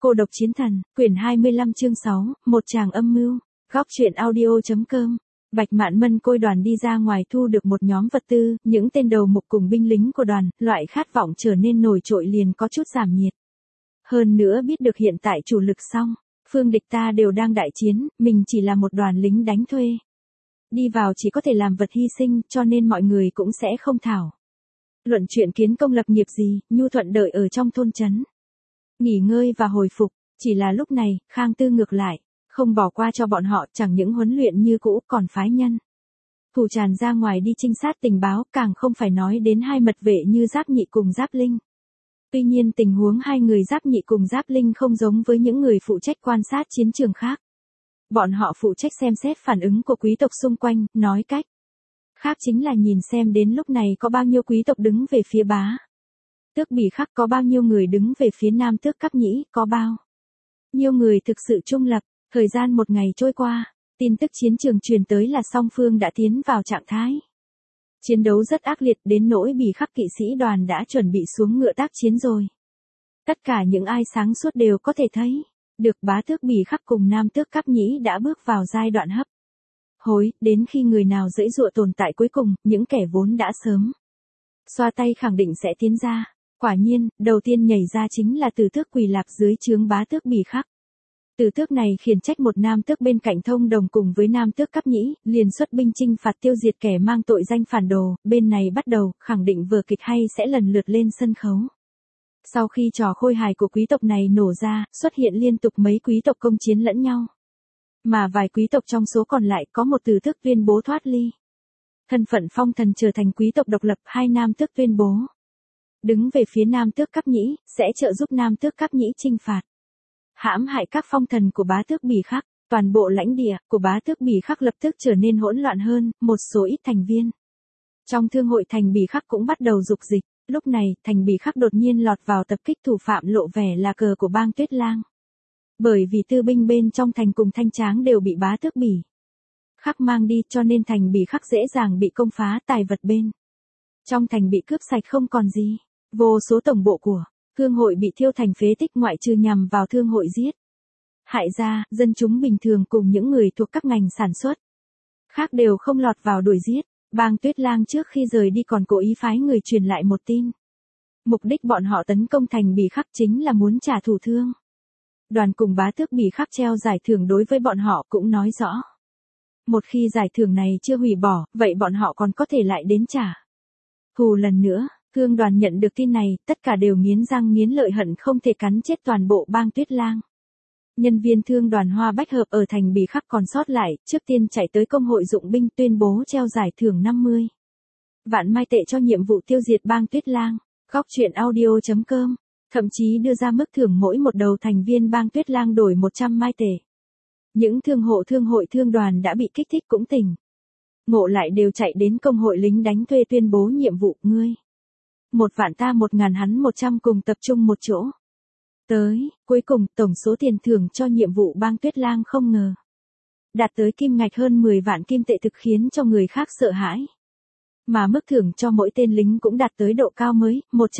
Cô độc chiến thần, quyển 25 chương 6, một tràng âm mưu, góc truyện audio.com. Bạch Mạn Mân côi đoàn đi ra ngoài thu được một nhóm vật tư, những tên đầu mục cùng binh lính của đoàn, loại khát vọng trở nên nổi trội liền có chút giảm nhiệt. Hơn nữa biết được hiện tại chủ lực xong, phương địch ta đều đang đại chiến, mình chỉ là một đoàn lính đánh thuê. Đi vào chỉ có thể làm vật hy sinh, cho nên mọi người cũng sẽ không thảo luận chuyện kiến công lập nghiệp gì, nhu thuận đợi ở trong thôn trấn. Nghỉ ngơi và hồi phục, chỉ là lúc này, Khang Tư ngược lại, không bỏ qua cho bọn họ, chẳng những huấn luyện như cũ còn phái nhân thủ tràn ra ngoài đi trinh sát tình báo, càng không phải nói đến hai mật vệ như Giáp Nhị cùng Giáp Linh. Tuy nhiên tình huống hai người Giáp Nhị cùng Giáp Linh không giống với những người phụ trách quan sát chiến trường khác. Bọn họ phụ trách xem xét phản ứng của quý tộc xung quanh, nói cách khác chính là nhìn xem đến lúc này có bao nhiêu quý tộc đứng về phía bá tước Bỉ Khắc, có bao nhiêu người đứng về phía nam tước Cáp Nhĩ, có bao nhiêu người thực sự trung lập. Thời gian một ngày trôi qua, tin tức chiến trường truyền tới là song phương đã tiến vào trạng thái chiến đấu rất ác liệt, đến nỗi Bỉ Khắc kỵ sĩ đoàn đã chuẩn bị xuống ngựa tác chiến rồi. Tất cả những ai sáng suốt đều có thể thấy được bá tước Bỉ Khắc cùng nam tước Cáp Nhĩ đã bước vào giai đoạn hấp hối, đến khi người nào dễ dụa tồn tại cuối cùng, những kẻ vốn đã sớm xoa tay khẳng định sẽ tiến ra. Quả nhiên, đầu tiên nhảy ra chính là Tử Tước Quỳ Lạp dưới trướng bá tước Bỉ Khắc. Tử Tước này khiển trách một nam tước bên cạnh thông đồng cùng với nam tước Cáp Nhĩ, liền xuất binh chinh phạt tiêu diệt kẻ mang tội danh phản đồ, bên này bắt đầu, khẳng định vở kịch hay sẽ lần lượt lên sân khấu. Sau khi trò khôi hài của quý tộc này nổ ra, xuất hiện liên tục mấy quý tộc công chiến lẫn nhau. Mà vài quý tộc trong số còn lại có một Tử Tước tuyên bố thoát ly thân phận phong thần trở thành quý tộc độc lập, hai nam tước tuyên bố đứng về phía nam tước Cáp Nhĩ, sẽ trợ giúp nam tước Cáp Nhĩ chinh phạt hãm hại các phong thần của bá tước Bỉ Khắc. Toàn bộ lãnh địa của bá tước Bỉ Khắc lập tức trở nên hỗn loạn hơn, một số ít thành viên trong thương hội thành Bỉ Khắc cũng bắt đầu dục dịch. Lúc này, thành Bỉ Khắc đột nhiên lọt vào tập kích, thủ phạm lộ vẻ là cờ của bang Tuyết Lang. Bởi vì tư binh bên trong thành cùng Thanh Tráng đều bị bá tước Bỉ Khắc mang đi, cho nên thành Bỉ Khắc dễ dàng bị công phá, tài vật bên trong thành bị cướp sạch không còn gì. Vô số tổng bộ của thương hội bị thiêu thành phế tích, ngoại trừ nhằm vào thương hội giết hại ra, dân chúng bình thường cùng những người thuộc các ngành sản xuất khác đều không lọt vào đuổi giết. Bang Tuyết Lang trước khi rời đi còn cố ý phái người truyền lại một tin. Mục đích bọn họ tấn công thành Bỉ Khắc chính là muốn trả thù thương đoàn cùng bá tước Bỉ Khắc, treo giải thưởng đối với bọn họ cũng nói rõ. Một khi giải thưởng này chưa hủy bỏ, vậy bọn họ còn có thể lại đến trả thù lần nữa. Thương đoàn nhận được tin này, tất cả đều nghiến răng nghiến lợi hận không thể cắn chết toàn bộ bang Tuyết Lang. Nhân viên thương đoàn Hoa Bách Hợp ở thành Bỉ Khắc còn sót lại, trước tiên chạy tới công hội dụng binh tuyên bố treo giải thưởng 50 vạn mai tệ cho nhiệm vụ tiêu diệt bang Tuyết Lang. Góc truyện audio.com, thậm chí đưa ra mức thưởng mỗi một đầu thành viên bang Tuyết Lang đổi 100 mai tệ. Những thương hội thương đoàn đã bị kích thích cũng tỉnh ngộ lại, đều chạy đến công hội lính đánh thuê tuyên bố nhiệm vụ, ngươi 1 vạn ta 1.000, hắn 100, cùng tập trung một chỗ. Cuối cùng, tổng số tiền thưởng cho nhiệm vụ bang Tuyết Lang không ngờ đạt tới kim ngạch hơn 10 vạn kim tệ, thực khiến cho người khác sợ hãi. Mà mức thưởng cho mỗi tên lính cũng đạt tới độ cao mới,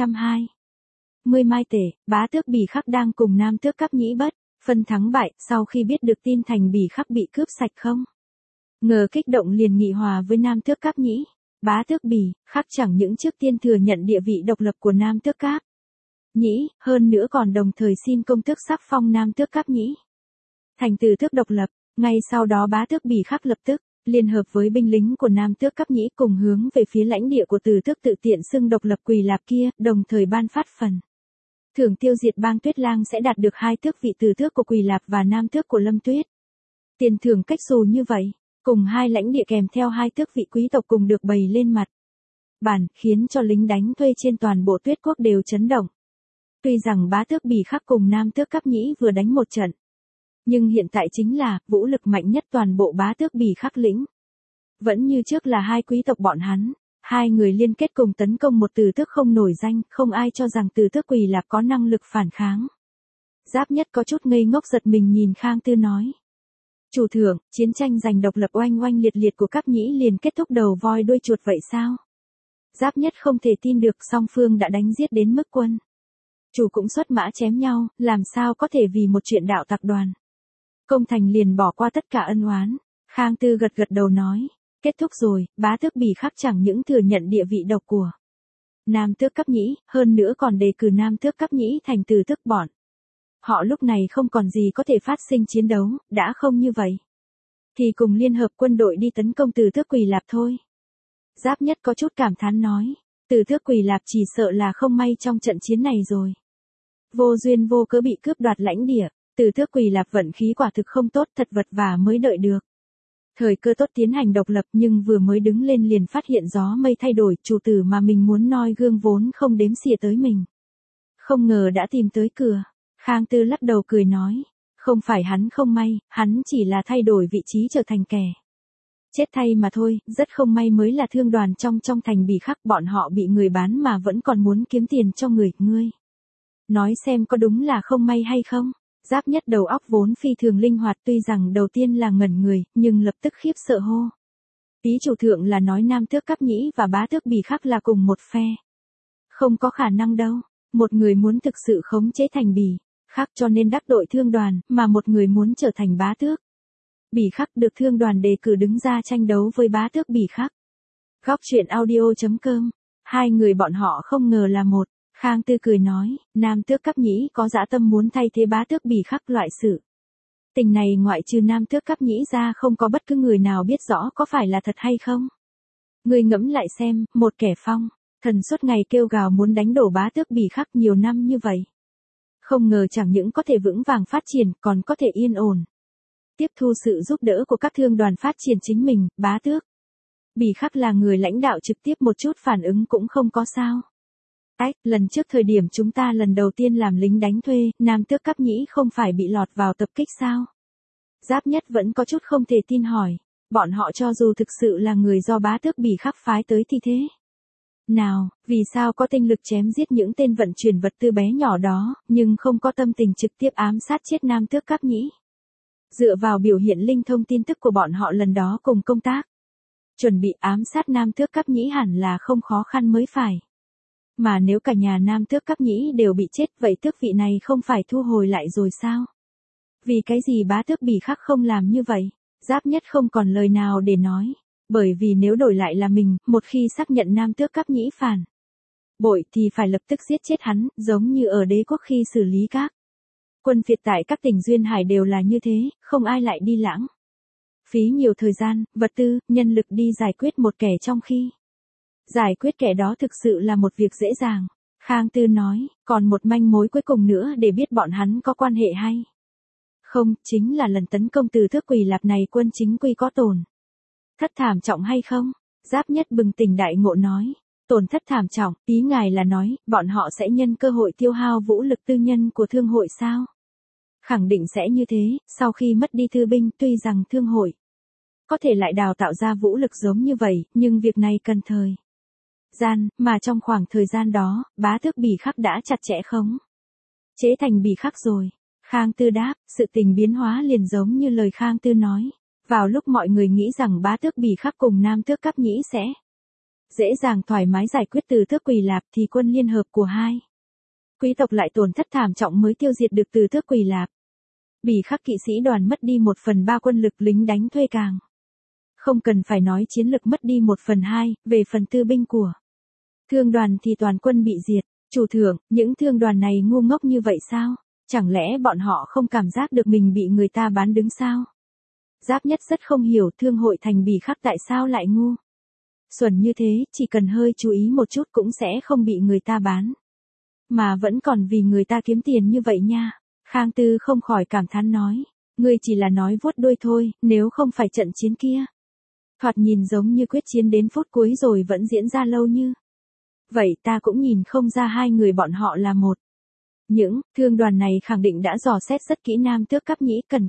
120 mai tệ. Bá tước Bỉ Khắc đang cùng nam tước Cáp Nhĩ bất phân thắng bại, sau khi biết được tin thành Bỉ Khắc bị cướp sạch không ngờ kích động liền nghị hòa với nam tước Cáp Nhĩ. Bá tước Bỉ Khắc chẳng những trước tiên thừa nhận địa vị độc lập của nam tước Cáp Nhĩ, hơn nữa còn đồng thời xin công tước sắc phong nam tước Cáp Nhĩ thành từ tước độc lập. Ngay sau đó bá tước Bỉ Khắc lập tức liên hợp với binh lính của nam tước Cáp Nhĩ cùng hướng về phía lãnh địa của từ tước tự tiện xưng độc lập Quỳ Lạp kia, đồng thời ban phát phần thưởng tiêu diệt bang Tuyết Lang sẽ đạt được 2 tước vị từ tước của Quỳ Lạp và nam tước của Lâm Tuyết. Tiền thưởng cách xù như vậy, cùng 2 lãnh địa kèm theo 2 tước vị quý tộc cùng được bày lên mặt bàn, khiến cho lính đánh thuê trên toàn bộ Tuyết quốc đều chấn động. Tuy rằng bá tước Bỉ Khắc cùng nam tước Cáp Nhĩ vừa đánh một trận, nhưng hiện tại chính là vũ lực mạnh nhất toàn bộ bá tước Bỉ Khắc lĩnh. Vẫn như trước là 2 quý tộc bọn hắn, 2 người liên kết cùng tấn công một từ tước không nổi danh, không ai cho rằng từ tước Quỳ Lạp có năng lực phản kháng. Giáp Nhất có chút ngây ngốc giật mình nhìn Khang Tư nói: chủ thượng, chiến tranh giành độc lập oanh oanh liệt liệt của Cáp Nhĩ liền kết thúc đầu voi đuôi chuột vậy sao? Giáp Nhất không thể tin được, song phương đã đánh giết đến mức quân Chủ cũng xuất mã chém nhau, làm sao có thể vì một chuyện đạo tặc đoàn. Công thành liền bỏ qua tất cả ân oán. Khang Tư gật gật đầu nói, kết thúc rồi, bá tước Bỉ Khắc chẳng những thừa nhận địa vị độc của Nam tước cấp nhĩ, hơn nữa còn đề cử Nam tước cấp nhĩ thành từ tước bọn. Họ lúc này không còn gì có thể phát sinh chiến đấu, đã không như vậy thì cùng liên hợp quân đội đi tấn công Từ Tước Quỳ Lạp thôi. Giáp Nhất có chút cảm thán nói, Từ Tước Quỳ Lạp chỉ sợ là không may trong trận chiến này rồi. Vô duyên vô cớ bị cướp đoạt lãnh địa, Từ Tước Quỳ Lạp vận khí quả thực không tốt, thật vật vả mới đợi được. Thời cơ tốt tiến hành độc lập nhưng vừa mới đứng lên liền phát hiện gió mây thay đổi, chủ tử mà mình muốn noi gương vốn không đếm xỉa tới mình. Không ngờ đã tìm tới cửa. Khang Tư lắc đầu cười nói, không phải hắn không may, hắn chỉ là thay đổi vị trí trở thành kẻ chết thay mà thôi, rất không may mới là thương đoàn trong thành Bỉ Khắc, bọn họ bị người bán mà vẫn còn muốn kiếm tiền cho ngươi. Nói xem có đúng là không may hay không? Giáp Nhất đầu óc vốn phi thường linh hoạt, tuy rằng đầu tiên là ngẩn người, nhưng lập tức khiếp sợ hô. Ý chủ thượng là nói Nam tước Cấp Nhĩ và bá tước Bỉ Khắc là cùng một phe. Không có khả năng đâu, một người muốn thực sự khống chế thành Bỉ Khắc cho nên đắc tội thương đoàn, mà một người muốn trở thành bá tước Bỉ Khắc được thương đoàn đề cử đứng ra tranh đấu với bá tước Bỉ Khắc. Góc truyện audio.com, hai người bọn họ không ngờ là một. Khang Tư cười nói, Nam tước Cấp Nhĩ có dã tâm muốn thay thế bá tước Bỉ Khắc, loại sự tình này ngoại trừ Nam tước Cấp Nhĩ ra không có bất cứ người nào biết rõ có phải là thật hay không. Ngươi ngẫm lại xem, một kẻ phong thần suốt ngày kêu gào muốn đánh đổ bá tước Bỉ Khắc nhiều năm như vậy. Không ngờ chẳng những có thể vững vàng phát triển, còn có thể yên ổn tiếp thu sự giúp đỡ của các thương đoàn phát triển chính mình. Bá tước Bỉ Khắc là người lãnh đạo trực tiếp, một chút phản ứng cũng không có sao. Lần trước thời điểm chúng ta lần đầu tiên làm lính đánh thuê, Nam tước Cấp Nhĩ không phải bị lọt vào tập kích sao? Giáp Nhất vẫn có chút không thể tin hỏi, bọn họ cho dù thực sự là người do bá tước Bỉ Khắc phái tới thì thế nào, vì sao có tinh lực chém giết những tên vận chuyển vật tư bé nhỏ đó, nhưng không có tâm tình trực tiếp ám sát chết Nam tước Cấp Nhĩ? Dựa vào biểu hiện linh thông tin tức của bọn họ lần đó cùng công tác chuẩn bị ám sát Nam tước Cấp Nhĩ hẳn là không khó khăn mới phải. Mà nếu cả nhà Nam tước Cấp Nhĩ đều bị chết, vậy tước vị này không phải thu hồi lại rồi sao? Vì cái gì bá tước Bỉ Khắc không làm như vậy? Giáp Nhất không còn lời nào để nói. Bởi vì nếu đổi lại là mình, một khi xác nhận Nam tước Cấp Nhĩ phản bội thì phải lập tức giết chết hắn, giống như ở đế quốc khi xử lý các quân phiệt tại các tỉnh duyên hải đều là như thế, không ai lại đi lãng phí nhiều thời gian, vật tư, nhân lực đi giải quyết một kẻ, trong khi giải quyết kẻ đó thực sự là một việc dễ dàng. Khang Tư nói, còn một manh mối cuối cùng nữa để biết bọn hắn có quan hệ hay không, chính là lần tấn công Từ Tước Quỳ Lạp này quân chính quy có tổn thất thảm trọng hay không? Giáp Nhất bừng tỉnh đại ngộ nói, tổn thất thảm trọng, ý ngài là nói, bọn họ sẽ nhân cơ hội tiêu hao vũ lực tư nhân của thương hội sao? Khẳng định sẽ như thế, sau khi mất đi thư binh, tuy rằng thương hội có thể lại đào tạo ra vũ lực giống như vậy, nhưng việc này cần thời gian, mà trong khoảng thời gian đó, bá tước Bỉ Khắc đã chặt chẽ khống chế thành Bỉ Khắc rồi. Khang Tư đáp, sự tình biến hóa liền giống như lời Khang Tư nói. Vào lúc mọi người nghĩ rằng bá tước Bỉ Khắc cùng Nam tước Cấp Nhĩ sẽ dễ dàng thoải mái giải quyết Từ Tước Quỳ Lạp, thì quân liên hợp của hai quý tộc lại tổn thất thảm trọng mới tiêu diệt được Từ Tước Quỳ Lạp. Bỉ Khắc kỵ sĩ đoàn mất đi 1/3 quân lực, lính đánh thuê càng không cần phải nói, chiến lực mất đi 1/2, về phần tư binh của thương đoàn thì toàn quân bị diệt. Chủ thượng, những thương đoàn này ngu ngốc như vậy sao? Chẳng lẽ bọn họ không cảm giác được mình bị người ta bán đứng sao? Giáp Nhất rất không hiểu thương hội thành Bỉ Khắc tại sao lại ngu xuẩn như thế, chỉ cần hơi chú ý một chút cũng sẽ không bị người ta bán. Mà vẫn còn vì người ta kiếm tiền như vậy nha. Khang Tư không khỏi cảm thán nói, ngươi chỉ là nói vuốt đuôi thôi, nếu không phải trận chiến kia thoạt nhìn giống như quyết chiến đến phút cuối rồi vẫn diễn ra lâu như vậy, ta cũng nhìn không ra hai người bọn họ là một. Những thương đoàn này khẳng định đã dò xét rất kỹ Nam tước Cấp Nhĩ, cẩn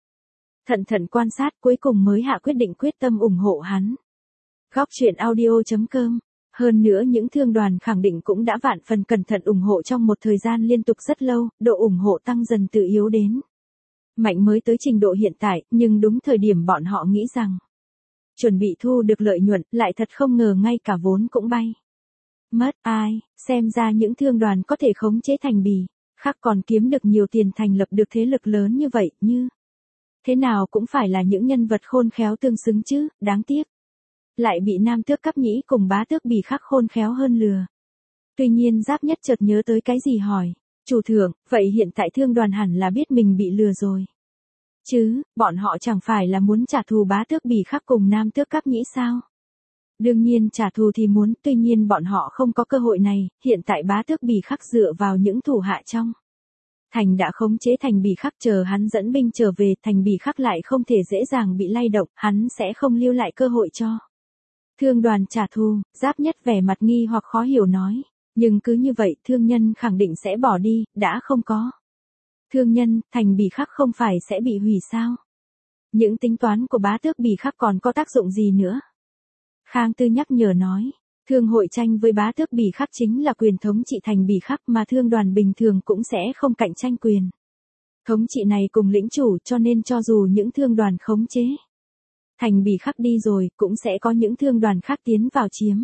thận quan sát, cuối cùng mới hạ quyết định quyết tâm ủng hộ hắn. Góc truyện audio.com. Hơn nữa những thương đoàn khẳng định cũng đã vạn phần cẩn thận ủng hộ trong một thời gian liên tục rất lâu, độ ủng hộ tăng dần từ yếu đến mạnh mới tới trình độ hiện tại, nhưng đúng thời điểm bọn họ nghĩ rằng chuẩn bị thu được lợi nhuận, lại thật không ngờ ngay cả vốn cũng bay Mất ai, xem ra những thương đoàn có thể khống chế thành bì, khác còn kiếm được nhiều tiền thành lập được thế lực lớn như vậy, như thế nào cũng phải là những nhân vật khôn khéo tương xứng chứ, đáng tiếc. Lại bị nam tước Cáp Nhĩ cùng bá tước Bỉ Khắc khôn khéo hơn lừa. Tuy nhiên Giáp Nhất chợt nhớ tới cái gì hỏi, chủ thượng, vậy hiện tại thương đoàn hẳn là biết mình bị lừa rồi. Chứ, bọn họ chẳng phải là muốn trả thù bá tước Bỉ Khắc cùng nam tước Cáp Nhĩ sao? Đương nhiên trả thù thì muốn, tuy nhiên bọn họ không có cơ hội này, hiện tại bá tước Bỉ Khắc dựa vào những thủ hạ trong thành đã khống chế thành Bỉ Khắc, chờ hắn dẫn binh trở về, thành Bỉ Khắc lại không thể dễ dàng bị lay động, hắn sẽ không lưu lại cơ hội cho thương đoàn trả thù. Giáp Nhất vẻ mặt nghi hoặc khó hiểu nói, nhưng cứ như vậy thương nhân khẳng định sẽ bỏ đi, đã không có thương nhân, thành Bỉ Khắc không phải sẽ bị hủy sao? Những tính toán của bá tước Bỉ Khắc còn có tác dụng gì nữa? Khang Tư nhắc nhở nói, thương hội tranh với bá tước Bỉ Khắc chính là quyền thống trị thành Bỉ Khắc, mà thương đoàn bình thường cũng sẽ không cạnh tranh quyền thống trị này cùng lĩnh chủ, cho nên cho dù những thương đoàn khống chế thành Bỉ Khắc đi rồi, cũng sẽ có những thương đoàn khác tiến vào chiếm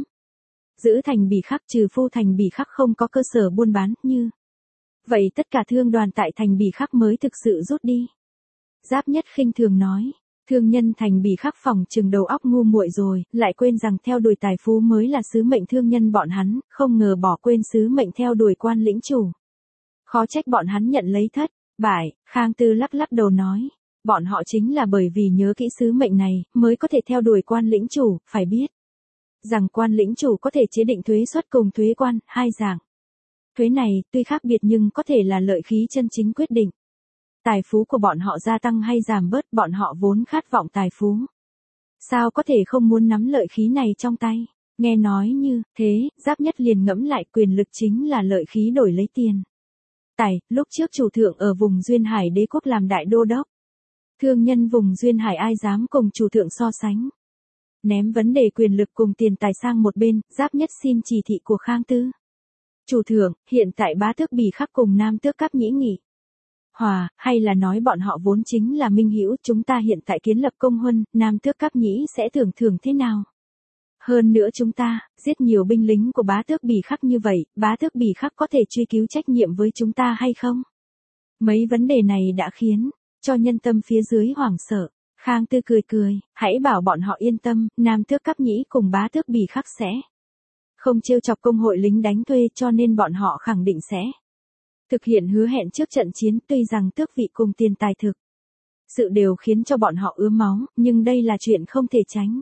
giữ thành Bỉ Khắc, trừ phu thành Bỉ Khắc không có cơ sở buôn bán, như vậy tất cả thương đoàn tại thành Bỉ Khắc mới thực sự rút đi. Giáp Nhất khinh thường nói, thương nhân thành Bỉ Khắc phòng chừng đầu óc ngu muội rồi, lại quên rằng theo đuổi tài phú mới là sứ mệnh thương nhân bọn hắn, không ngờ bỏ quên sứ mệnh theo đuổi quan lĩnh chủ. Khó trách bọn hắn nhận lấy thất bại. Khang Tư lắc lắc đầu nói, bọn họ chính là bởi vì nhớ kỹ sứ mệnh này, mới có thể theo đuổi quan lĩnh chủ, phải biết rằng quan lĩnh chủ có thể chế định thuế suất cùng thuế quan, hai dạng thuế này tuy khác biệt nhưng có thể là lợi khí chân chính quyết định tài phú của bọn họ gia tăng hay giảm bớt. Bọn họ vốn khát vọng tài phú, sao có thể không muốn nắm lợi khí này trong tay? Nghe nói như thế, Giáp Nhất liền ngẫm lại, quyền lực chính là lợi khí đổi lấy tiền tài. Lúc trước chủ thượng ở vùng Duyên Hải đế quốc làm đại đô đốc, thương nhân vùng Duyên Hải ai dám cùng chủ thượng so sánh? Ném vấn đề quyền lực cùng tiền tài sang một bên, Giáp Nhất xin chỉ thị của Khang Tư. Chủ thượng, hiện tại bá tước Bỉ Khắc cùng nam tước Cáp Nhĩ nghị hòa, hay là nói bọn họ vốn chính là minh hữu, chúng ta hiện tại kiến lập công huân, nam tước Cáp Nhĩ sẽ tưởng thưởng thế nào? Hơn nữa chúng ta giết nhiều binh lính của bá tước Bỉ Khắc như vậy, bá tước Bỉ Khắc có thể truy cứu trách nhiệm với chúng ta hay không? Mấy vấn đề này đã khiến cho nhân tâm phía dưới hoảng sợ. Khang Tư cười cười, hãy bảo bọn họ yên tâm, nam tước Cáp Nhĩ cùng bá tước Bỉ Khắc sẽ không trêu chọc công hội lính đánh thuê, cho nên bọn họ khẳng định sẽ thực hiện hứa hẹn trước trận chiến. Tuy rằng tước vị cùng tiền tài thực sự đều khiến cho bọn họ ứa máu, nhưng đây là chuyện không thể tránh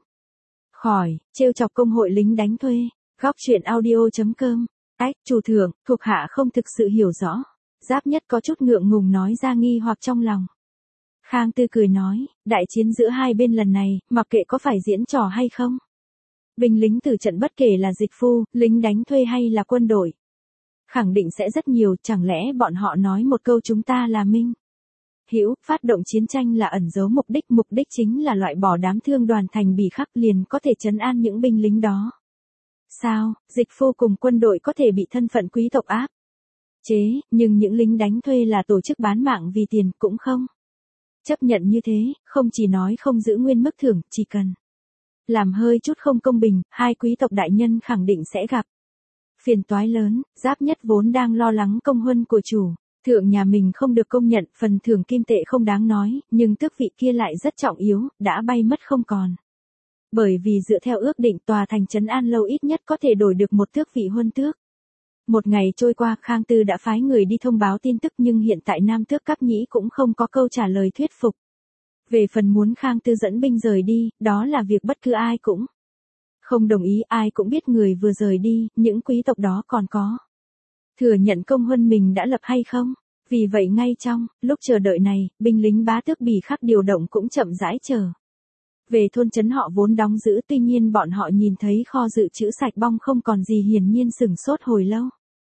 khỏi. Trêu chọc công hội lính đánh thuê. Góc truyện audio.com. Chủ thượng, thuộc hạ không thực sự hiểu rõ. Giáp Nhất có chút ngượng ngùng nói ra nghi hoặc trong lòng. Khang Tư cười nói, đại chiến giữa hai bên lần này, mặc kệ có phải diễn trò hay không, binh lính tử trận bất kể là dịch phu, lính đánh thuê hay là quân đội, khẳng định sẽ rất nhiều. Chẳng lẽ bọn họ nói một câu chúng ta là minh hữu, phát động chiến tranh là ẩn giấu mục đích chính là loại bỏ đám thương đoàn thành Bỉ Khắc, liền có thể trấn an những binh lính đó? Sao, dịch phu cùng quân đội có thể bị thân phận quý tộc áp chế, nhưng những lính đánh thuê là tổ chức bán mạng vì tiền, cũng không chấp nhận như thế. Không chỉ nói không giữ nguyên mức thưởng, chỉ cần làm hơi chút không công bình, hai quý tộc đại nhân khẳng định sẽ gặp phiền toái lớn. Giáp Nhất vốn đang lo lắng công huân của chủ thượng nhà mình không được công nhận, phần thưởng kim tệ không đáng nói, nhưng tước vị kia lại rất trọng yếu, đã bay mất không còn. Bởi vì dựa theo ước định, tòa thành trấn An Lâu ít nhất có thể đổi được một tước vị huân tước. Một ngày trôi qua, Khang Tư đã phái người đi thông báo tin tức, nhưng hiện tại nam tước Cáp Nhĩ cũng không có câu trả lời thuyết phục. Về phần muốn Khang Tư dẫn binh rời đi, đó là việc bất cứ ai cũng không đồng ý. Ai cũng biết người vừa rời đi, những quý tộc đó còn có thừa nhận công huân mình đã lập hay không. Vì vậy ngay trong lúc chờ đợi này, binh lính bá tước Bỉ Khắc điều động cũng chậm rãi trở về thôn trấn họ vốn đóng giữ. Tuy nhiên bọn họ nhìn thấy kho dự trữ sạch bong không còn gì, hiển nhiên sửng sốt hồi lâu.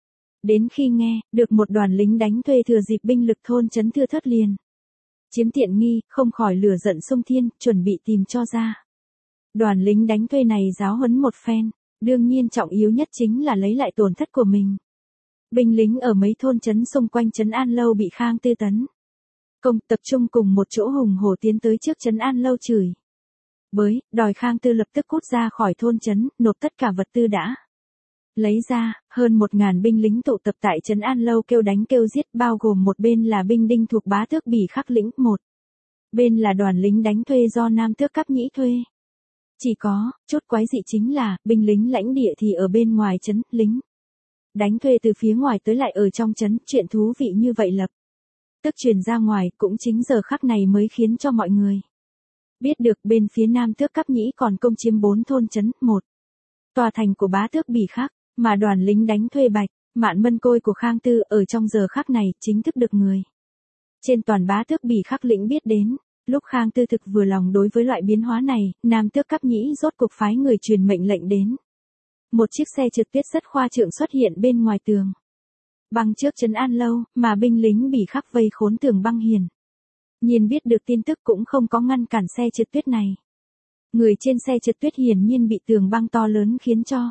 Đến khi nghe được một đoàn lính đánh thuê thừa dịp binh lực thôn trấn thưa thớt liền chiếm tiện nghi, không khỏi lửa giận xông thiên, chuẩn bị tìm cho ra đoàn lính đánh thuê này giáo huấn một phen. Đương nhiên trọng yếu nhất chính là lấy lại tổn thất của mình. Binh lính ở mấy thôn trấn xung quanh trấn An Lâu bị Khang Tư tấn công tập trung cùng một chỗ, hùng hổ tiến tới trước trấn An Lâu chửi bới, đòi Khang Tư lập tức cút ra khỏi thôn trấn, nộp tất cả vật tư đã Lấy ra, hơn 1.000 binh lính tụ tập tại trấn An Lâu kêu đánh kêu giết, bao gồm một bên là binh đinh thuộc Bá Tước Bỉ Khắc lĩnh, một bên là đoàn lính đánh thuê do Nam Tước Cáp Nhĩ thuê. Chỉ có, chút quái dị chính là, binh lính lãnh địa thì ở bên ngoài trấn, lính đánh thuê từ phía ngoài tới lại ở trong trấn, chuyện thú vị như vậy lập tức truyền ra ngoài, cũng chính giờ khắc này mới khiến cho mọi người biết được bên phía Nam Tước Cáp Nhĩ còn công chiếm 4 thôn trấn, một tòa thành của Bá Tước Bỉ Khắc, mà đoàn lính đánh thuê Bạch Mạn Mân Côi của Khang Tư ở trong giờ khắc này chính thức được người trên toàn Bá Tước Bỉ Khắc lĩnh biết đến. Lúc Khang Tư thực vừa lòng đối với loại biến hóa này, Nam Tước Cáp Nhĩ rốt cuộc phái người truyền mệnh lệnh đến. Một chiếc xe trượt tuyết rất khoa trương xuất hiện bên ngoài tường băng trước trấn An Lâu, mà binh lính Bỉ Khắc vây khốn tường băng hiển nhiên biết được tin tức cũng không có ngăn cản xe trượt tuyết này. Người trên xe trượt tuyết hiển nhiên bị tường băng to lớn khiến cho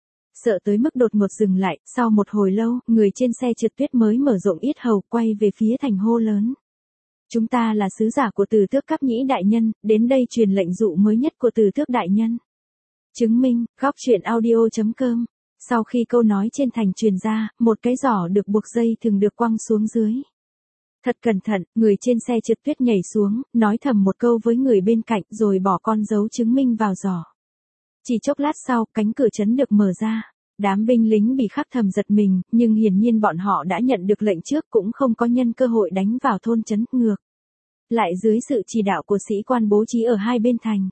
sợ tới mức đột ngột dừng lại, sau một hồi lâu, người trên xe trượt tuyết mới mở rộng yết hầu quay về phía thành hô lớn. Chúng ta là sứ giả của Từ Tước Cáp Nhĩ đại nhân, đến đây truyền lệnh dụ mới nhất của Từ Tước đại nhân. Chứng minh, góc truyện audio.com. Sau khi câu nói trên thành truyền ra, một cái giỏ được buộc dây thường được quăng xuống dưới. Thật cẩn thận, người trên xe trượt tuyết nhảy xuống, nói thầm một câu với người bên cạnh rồi bỏ con dấu chứng minh vào giỏ. Chỉ chốc lát sau, cánh cửa trấn được mở ra. Đám binh lính Bỉ Khắc thầm giật mình, nhưng hiển nhiên bọn họ đã nhận được lệnh trước cũng không có nhân cơ hội đánh vào thôn trấn, ngược lại dưới sự chỉ đạo của sĩ quan bố trí ở hai bên thành.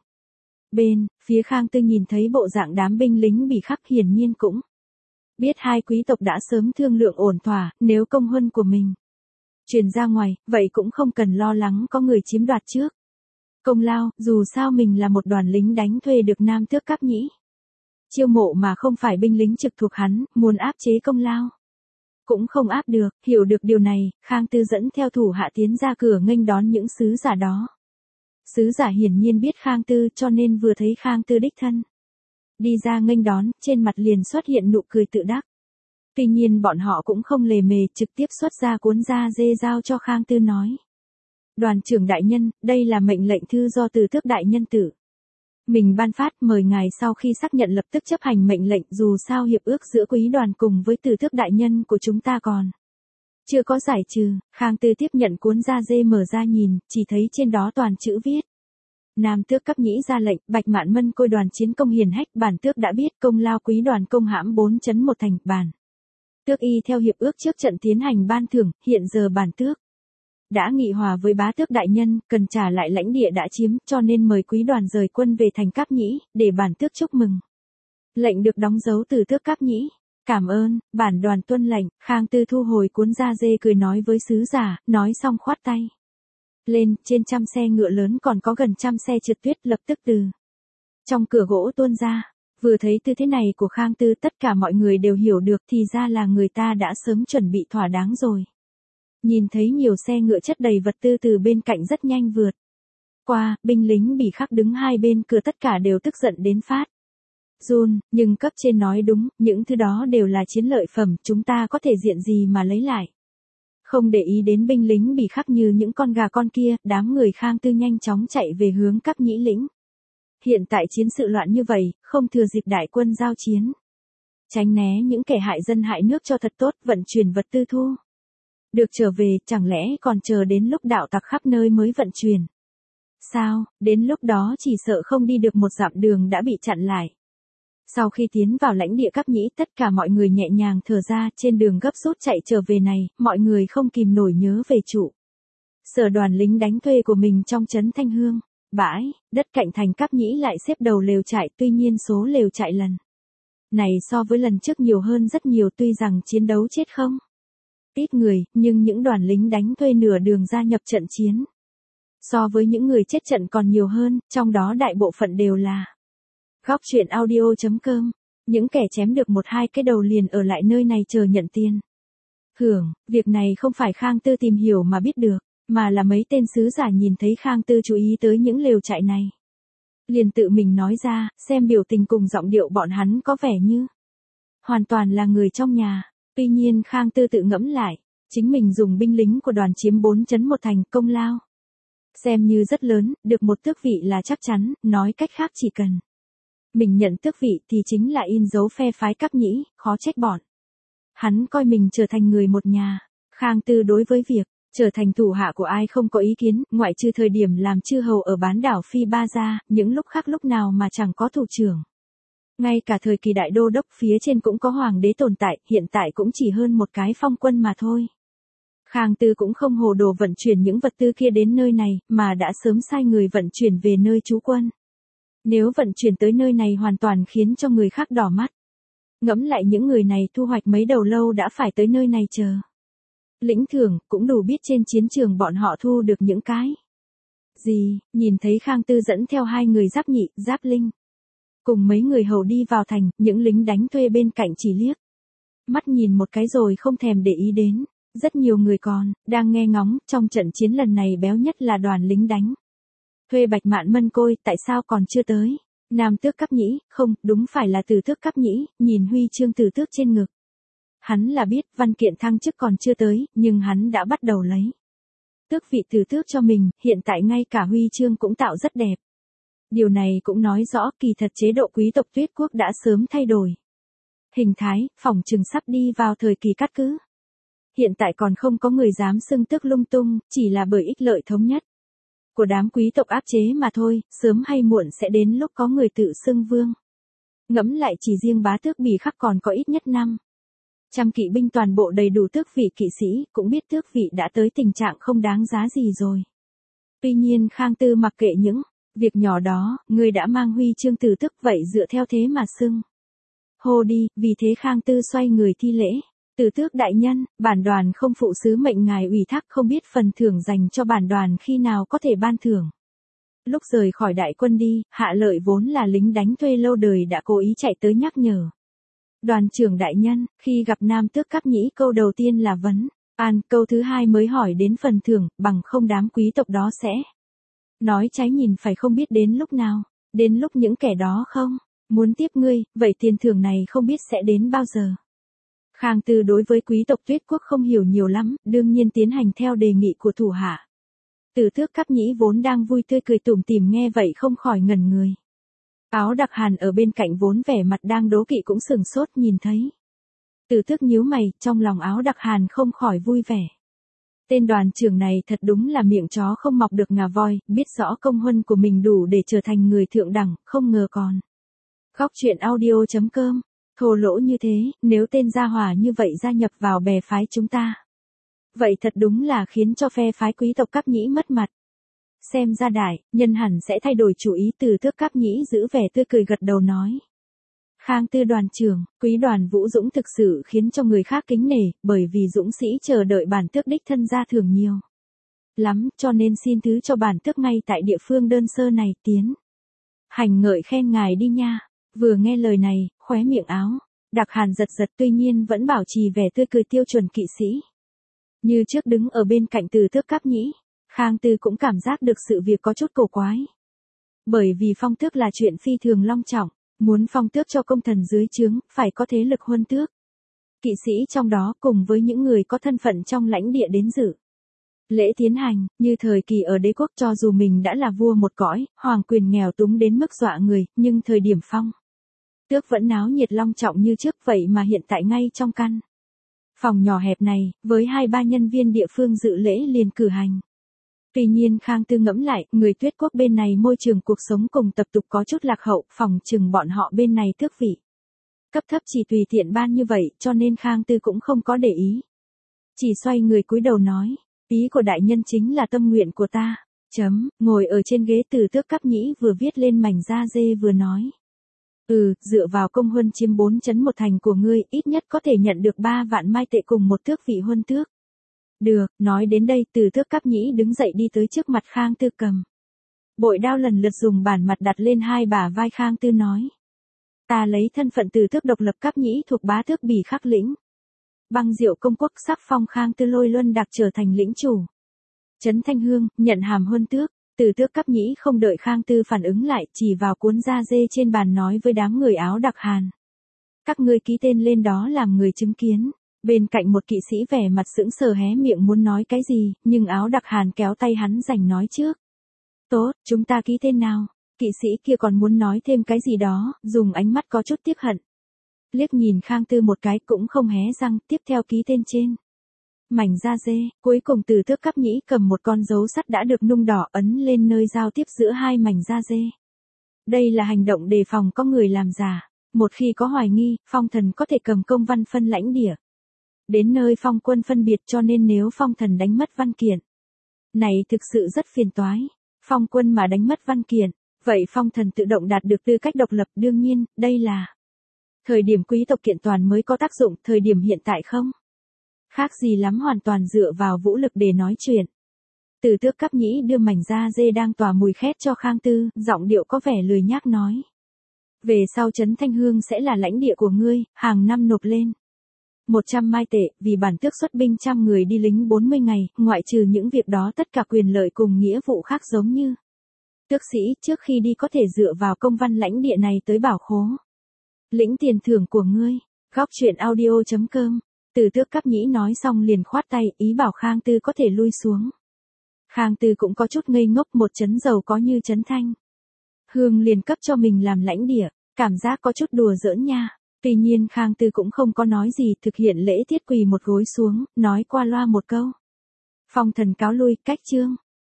Bên phía Khang Tư nhìn thấy bộ dạng đám binh lính Bỉ Khắc hiển nhiên cũng biết hai quý tộc đã sớm thương lượng ổn thỏa, nếu công huân của mình truyền ra ngoài, vậy cũng không cần lo lắng có người chiếm đoạt trước công lao, dù sao mình là một đoàn lính đánh thuê được Nam Tước Cáp Nhĩ chiêu mộ mà không phải binh lính trực thuộc hắn, muốn áp chế công lao cũng không áp được. Hiểu được điều này, Khang Tư dẫn theo thủ hạ tiến ra cửa nghênh đón những sứ giả đó. Sứ giả hiển nhiên biết Khang Tư cho nên vừa thấy Khang Tư đích thân đi ra nghênh đón, trên mặt liền xuất hiện nụ cười tự đắc. Tuy nhiên bọn họ cũng không lề mề, trực tiếp xuất ra cuốn da dê giao cho Khang Tư nói. Đoàn trưởng đại nhân, đây là mệnh lệnh thư do Từ Tước đại nhân tự mình ban phát, mời ngài sau khi xác nhận lập tức chấp hành mệnh lệnh, dù sao hiệp ước giữa quý đoàn cùng với Từ Tước đại nhân của chúng ta còn chưa có giải trừ. Khang Tư tiếp nhận cuốn da dê mở ra nhìn, chỉ thấy trên đó toàn chữ viết. Nam Tước Cáp Nhĩ ra lệnh, Bạch Mạn Mân Côi đoàn chiến công hiển hách, bản tước đã biết công lao quý đoàn công hãm 4 trấn một thành, bản tước y theo hiệp ước trước trận tiến hành ban thưởng, hiện giờ bản tước đã nghị hòa với Bá Tước đại nhân, cần trả lại lãnh địa đã chiếm, cho nên mời quý đoàn rời quân về thành Cáp Nhĩ, để bản tước chúc mừng. Lệnh được đóng dấu Từ Tước Cáp Nhĩ. Cảm ơn, bản đoàn tuân lệnh. Khang Tư thu hồi cuốn da dê cười nói với sứ giả, nói xong khoát tay lên, trên trăm xe ngựa lớn còn có gần trăm xe trượt tuyết lập tức từ trong cửa gỗ tuôn ra. Vừa thấy tư thế này của Khang Tư, tất cả mọi người đều hiểu được, thì ra là người ta đã sớm chuẩn bị thỏa đáng rồi. Nhìn thấy nhiều xe ngựa chất đầy vật tư từ bên cạnh rất nhanh vượt qua, binh lính Bỉ Khắc đứng hai bên cửa tất cả đều tức giận đến phát run, nhưng cấp trên nói đúng, những thứ đó đều là chiến lợi phẩm, chúng ta có thể diện gì mà lấy lại. Không để ý đến binh lính Bỉ Khắc như những con gà con kia, đám người Khang Tư nhanh chóng chạy về hướng Cáp Nhĩ lĩnh. Hiện tại chiến sự loạn như vậy, không thừa dịp đại quân giao chiến. Tránh né những kẻ hại dân hại nước cho thật tốt, vận chuyển vật tư thu được trở về, chẳng lẽ còn chờ đến lúc đạo tặc khắp nơi mới vận chuyển. Sao, đến lúc đó chỉ sợ không đi được một dặm đường đã bị chặn lại. Sau khi tiến vào lãnh địa Cáp Nhĩ, tất cả mọi người nhẹ nhàng thở ra, trên đường gấp rút chạy trở về này, mọi người không kìm nổi nhớ về trụ sở đoàn lính đánh thuê của mình trong trấn Thanh Hương. Bãi đất cạnh thành Cáp Nhĩ lại xếp đầu lều trại, tuy nhiên số lều trại lần này so với lần trước nhiều hơn rất nhiều, tuy rằng chiến đấu chết không ít người, nhưng những đoàn lính đánh thuê nửa đường gia nhập trận chiến so với những người chết trận còn nhiều hơn, trong đó đại bộ phận đều là góc truyện audio.com. Những kẻ chém được 1-2 cái đầu liền ở lại nơi này chờ nhận tiền hưởng. Việc này không phải Khang Tư tìm hiểu mà biết được, mà là mấy tên sứ giả nhìn thấy Khang Tư chú ý tới những lều trại này, liền tự mình nói ra, xem biểu tình cùng giọng điệu bọn hắn có vẻ như hoàn toàn là người trong nhà. Tuy nhiên Khang Tư tự ngẫm lại, chính mình dùng binh lính của đoàn chiếm 4 trấn một thành, công lao xem như rất lớn, được một tước vị là chắc chắn, nói cách khác chỉ cần Mình nhận tước vị thì chính là in dấu phe phái Cáp Nhĩ, khó trách bọn. Hắn coi mình trở thành người một nhà. Khang Tư đối với việc trở thành thủ hạ của ai không có ý kiến, ngoại trừ thời điểm làm chư hầu ở bán đảo Phi Ba ra, những lúc khác lúc nào mà chẳng có thủ trưởng. Ngay cả thời kỳ đại đô đốc phía trên cũng có hoàng đế tồn tại, hiện tại cũng chỉ hơn một cái phong quân mà thôi. Khang Tư cũng không hồ đồ vận chuyển những vật tư kia đến nơi này, mà đã sớm sai người vận chuyển về nơi trú quân. Nếu vận chuyển tới nơi này hoàn toàn khiến cho người khác đỏ mắt. Ngẫm lại những người này thu hoạch mấy đầu lâu đã phải tới nơi này chờ. Lĩnh thưởng cũng đủ biết trên chiến trường bọn họ thu được những cái gì. Nhìn thấy Khang Tư dẫn theo 2 người Giáp Nhị, Giáp Linh. Cùng mấy người hầu đi vào thành, những lính đánh thuê bên cạnh chỉ liếc mắt nhìn một cái rồi không thèm để ý đến. Rất nhiều người còn đang nghe ngóng, trong trận chiến lần này béo nhất là đoàn lính đánh thuê Bạch Mạn Mân Côi, tại sao còn chưa tới? Nam tước Cáp Nhĩ, không, đúng phải là Từ tước Cáp Nhĩ, nhìn huy chương Từ tước trên ngực. Hắn là biết văn kiện thăng chức còn chưa tới, nhưng hắn đã bắt đầu lấy tước vị Từ tước cho mình, hiện tại ngay cả huy chương cũng tạo rất đẹp. Điều này cũng nói rõ kỳ thật chế độ quý tộc Tuyết quốc đã sớm thay đổi hình thái, phỏng chừng sắp đi vào thời kỳ cát cứ. Hiện tại còn không có người dám xưng tước lung tung, chỉ là bởi ích lợi thống nhất của đám quý tộc áp chế mà thôi, sớm hay muộn sẽ đến lúc có người tự xưng vương. Ngẫm lại chỉ riêng bá tước Bì Khắc còn có ít nhất 500 kỵ binh toàn bộ đầy đủ tước vị kỵ sĩ, cũng biết tước vị đã tới tình trạng không đáng giá gì rồi. Tuy nhiên Khang Tư mặc kệ những việc nhỏ đó, người đã mang huy chương Từ tước vậy dựa theo thế mà xưng hô đi, vì thế Khang Tư xoay người thi lễ. Từ tước đại nhân, bản đoàn không phụ sứ mệnh ngài ủy thác, không biết phần thưởng dành cho bản đoàn khi nào có thể ban thưởng. Lúc rời khỏi đại quân đi, Hạ Lợi vốn là lính đánh thuê lâu đời đã cố ý chạy tới nhắc nhở. Đoàn trưởng đại nhân, khi gặp Nam tước Cáp Nhĩ câu đầu tiên là vấn an, câu thứ hai mới hỏi đến phần thưởng, bằng không đám quý tộc đó sẽ nói trái nhìn phải không biết đến lúc nào, đến lúc những kẻ đó không muốn tiếp ngươi, vậy tiền thưởng này không biết sẽ đến bao giờ. Khang Tư đối với quý tộc Tuyết quốc không hiểu nhiều lắm, đương nhiên tiến hành theo đề nghị của thủ hạ. Từ tước Cáp Nhĩ vốn đang vui tươi cười tủm tỉm nghe vậy không khỏi ngẩn người. Áo Đặc Hàn ở bên cạnh vốn vẻ mặt đang đố kỵ cũng sừng sốt nhìn thấy. Từ tước nhíu mày, trong lòng Áo Đặc Hàn không khỏi vui vẻ. Tên đoàn trưởng này thật đúng là miệng chó không mọc được ngà voi, biết rõ công huân của mình đủ để trở thành người thượng đẳng, không ngờ còn. Góc truyện audio.com thô lỗ như thế, nếu tên gia hỏa như vậy gia nhập vào bè phái chúng ta. Vậy thật đúng là khiến cho phe phái quý tộc Cáp Nhĩ mất mặt. Xem ra đại, nhân hẳn sẽ thay đổi chủ ý. Từ tước Cáp Nhĩ giữ vẻ tươi cười gật đầu nói. Khang Tư đoàn trưởng, quý đoàn Vũ Dũng thực sự khiến cho người khác kính nể, bởi vì dũng sĩ chờ đợi bản tước đích thân ra thưởng nhiều lắm, cho nên xin thứ cho bản tước ngay tại địa phương đơn sơ này tiến hành ngợi khen ngài đi nha. Vừa nghe lời này, khóe miệng Áo Đặc Hàn giật giật, tuy nhiên vẫn bảo trì vẻ tươi cười tiêu chuẩn kỵ sĩ. Như trước đứng ở bên cạnh Từ tước Cáp Nhĩ, Khang Tư cũng cảm giác được sự việc có chút cổ quái. Bởi vì phong tước là chuyện phi thường long trọng, muốn phong tước cho công thần dưới trướng, phải có thế lực huân tước. Kỵ sĩ trong đó cùng với những người có thân phận trong lãnh địa đến dự lễ tiến hành, như thời kỳ ở đế quốc cho dù mình đã là vua một cõi, hoàng quyền nghèo túng đến mức dọa người, nhưng thời điểm phong tước vẫn náo nhiệt long trọng như trước, vậy mà hiện tại ngay trong căn phòng nhỏ hẹp này, với 2-3 nhân viên địa phương dự lễ liền cử hành. Tuy nhiên Khang Tư ngẫm lại, người Tuyết quốc bên này môi trường cuộc sống cùng tập tục có chút lạc hậu, phòng chừng bọn họ bên này tước vị cấp thấp chỉ tùy tiện ban như vậy, cho nên Khang Tư cũng không có để ý. Chỉ xoay người cúi đầu nói, ý của đại nhân chính là tâm nguyện của ta. Ngồi ở trên ghế Từ tước Cáp Nhĩ vừa viết lên mảnh da dê vừa nói. Dựa vào công huân chiếm 4 trấn một thành của ngươi, ít nhất có thể nhận được 3 vạn mai tệ cùng một tước vị huân tước. Được, nói đến đây Từ tước Cáp Nhĩ đứng dậy đi tới trước mặt Khang Tư cầm bội đao lần lượt dùng bản mặt đặt lên 2 bả vai Khang Tư nói. Ta lấy thân phận Từ tước độc lập Cáp Nhĩ thuộc bá tước Bì Khắc lĩnh Băng Diệu công quốc sắp phong Khang Tư Lôi Luân Đạc trở thành lĩnh chủ trấn Thanh Hương, nhận hàm huân tước. Từ tước Cáp Nhĩ không đợi Khang Tư phản ứng lại, chỉ vào cuốn da dê trên bàn nói với đám người Áo Đặc Hàn. Các ngươi ký tên lên đó làm người chứng kiến. Bên cạnh một kỵ sĩ vẻ mặt sững sờ hé miệng muốn nói cái gì, nhưng Áo Đặc Hàn kéo tay hắn giành nói trước. Tốt, chúng ta ký tên nào. Kỵ sĩ kia còn muốn nói thêm cái gì đó, dùng ánh mắt có chút tiếc hận. Liếc nhìn Khang Tư một cái cũng không hé răng, tiếp theo ký tên trên. Mảnh da dê, cuối cùng Từ Tước Cấp Nhĩ cầm một con dấu sắt đã được nung đỏ ấn lên nơi giao tiếp giữa hai mảnh da dê. Đây là hành động đề phòng có người làm giả. Một khi có hoài nghi, Phong Thần có thể cầm công văn phân lãnh địa. Đến nơi Phong Quân phân biệt, cho nên nếu Phong Thần đánh mất văn kiện này thực sự rất phiền toái. Phong Quân mà đánh mất văn kiện, vậy Phong Thần tự động đạt được tư cách độc lập, đương nhiên, đây là thời điểm quý tộc kiện toàn mới có tác dụng, thời điểm hiện tại không. Khác gì lắm, hoàn toàn dựa vào vũ lực để nói chuyện. Từ Tước Cấp Nhĩ đưa mảnh da dê đang tỏa mùi khét cho Khang Tư, giọng điệu có vẻ lười nhác nói. Về sau Trấn Thanh Hương sẽ là lãnh địa của ngươi, hàng năm nộp lên 100 mai tệ, vì bản tước xuất binh 100 người đi lính 40 ngày, ngoại trừ những việc đó tất cả quyền lợi cùng nghĩa vụ khác giống như. Tước sĩ trước khi đi có thể dựa vào công văn lãnh địa này tới bảo khố. Lĩnh tiền thưởng của ngươi. Góc truyện audio.com. Từ Tước Cấp Nhĩ nói xong liền khoát tay, ý bảo Khang Tư có thể lui xuống. Khang Tư cũng có chút ngây ngốc, một trấn giàu có như Trấn Thanh Hương liền cấp cho mình làm lãnh địa, cảm giác có chút đùa giỡn nha. Tuy nhiên Khang Tư cũng không có nói gì, thực hiện lễ tiết quỳ một gối xuống, nói qua loa một câu. Phong Thần cáo lui, cách chương.